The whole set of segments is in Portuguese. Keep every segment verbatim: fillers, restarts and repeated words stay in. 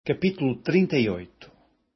Capítulo trinta e oito.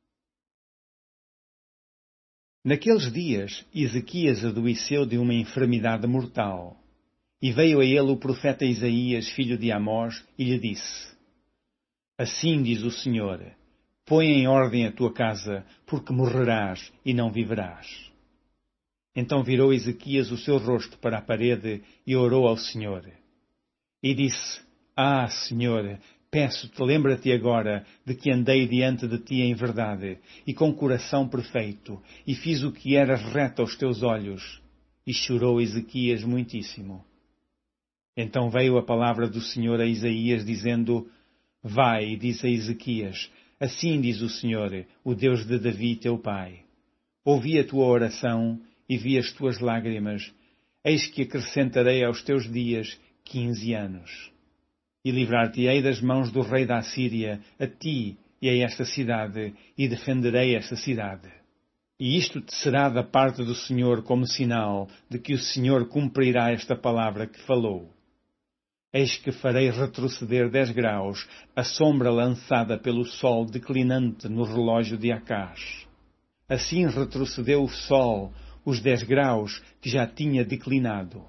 Naqueles dias, Ezequias adoeceu de uma enfermidade mortal. E veio a ele o profeta Isaías, filho de Amós, e lhe disse: Assim diz o Senhor, põe em ordem a tua casa, porque morrerás e não viverás. Então virou Ezequias o seu rosto para a parede e orou ao Senhor. E disse: Ah, Senhor, peço-te, lembra-te agora de que andei diante de ti em verdade, e com coração perfeito, e fiz o que era reto aos teus olhos. E chorou Ezequias muitíssimo. Então veio a palavra do Senhor a Isaías, dizendo: Vai, diz a Ezequias, assim diz o Senhor, o Deus de Davi, teu pai. Ouvi a tua oração e vi as tuas lágrimas. Eis que acrescentarei aos teus dias quinze anos. E livrar-te-ei das mãos do rei da Assíria, a ti e a esta cidade, e defenderei esta cidade. E isto te será da parte do Senhor como sinal de que o Senhor cumprirá esta palavra que falou. Eis que farei retroceder dez graus a sombra lançada pelo sol declinante no relógio de Acás. Assim retrocedeu o sol os dez graus que já tinha declinado.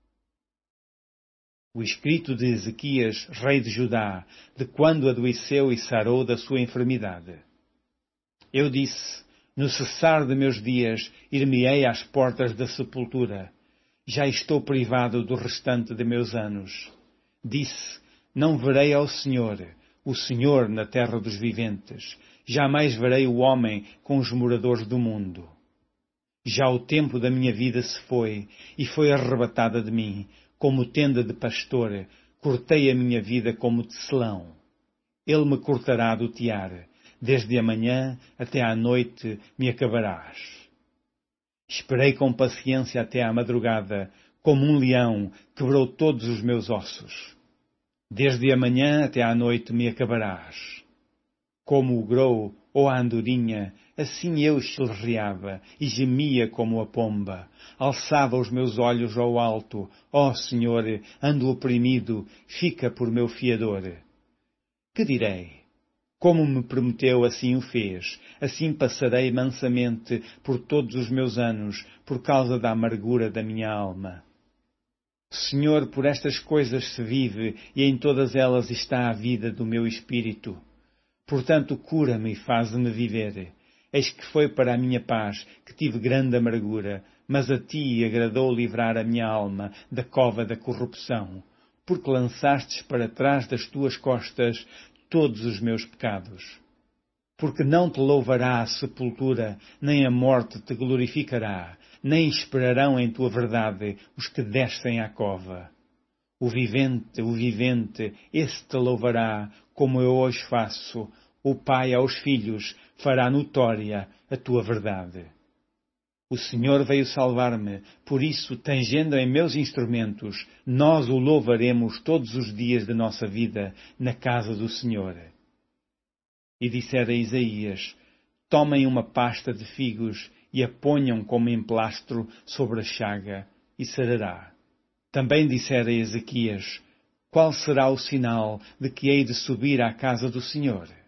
O escrito de Ezequias, rei de Judá, de quando adoeceu e sarou da sua enfermidade. Eu disse: No cessar de meus dias, ir-me-ei às portas da sepultura. Já estou privado do restante de meus anos. Disse: Não verei ao Senhor, o Senhor na terra dos viventes. Jamais verei o homem com os moradores do mundo. Já o tempo da minha vida se foi, e foi arrebatada de mim. Como tenda de pastor, cortei a minha vida como tecelão. Ele me cortará do tiar. Desde a manhã até à noite me acabarás. Esperei com paciência até à madrugada, como um leão, quebrou todos os meus ossos. Desde a manhã até à noite me acabarás. Como o grou ou a andorinha, assim eu chilreava e gemia como a pomba. Alçava os meus olhos ao alto. Ó Senhor, ando oprimido, fica por meu fiador. Que direi? Como me prometeu, assim o fez. Assim passarei mansamente por todos os meus anos, por causa da amargura da minha alma. Senhor, por estas coisas se vive, e em todas elas está a vida do meu espírito. Portanto, cura-me e faz-me viver. Eis que foi para a minha paz que tive grande amargura, mas a ti agradou livrar a minha alma da cova da corrupção, porque lançastes para trás das tuas costas todos os meus pecados. Porque não te louvará a sepultura, nem a morte te glorificará, nem esperarão em tua verdade os que descem à cova. O vivente, o vivente, esse te louvará, como eu hoje faço. O Pai aos filhos fará notória a tua verdade. O Senhor veio salvar-me, por isso, tangendo em meus instrumentos, nós o louvaremos todos os dias de nossa vida na casa do Senhor. E dissera a Isaías: Tomem uma pasta de figos e a ponham como emplastro sobre a chaga, e sarará. Também dissera a Ezequias: Qual será o sinal de que hei de subir à casa do Senhor?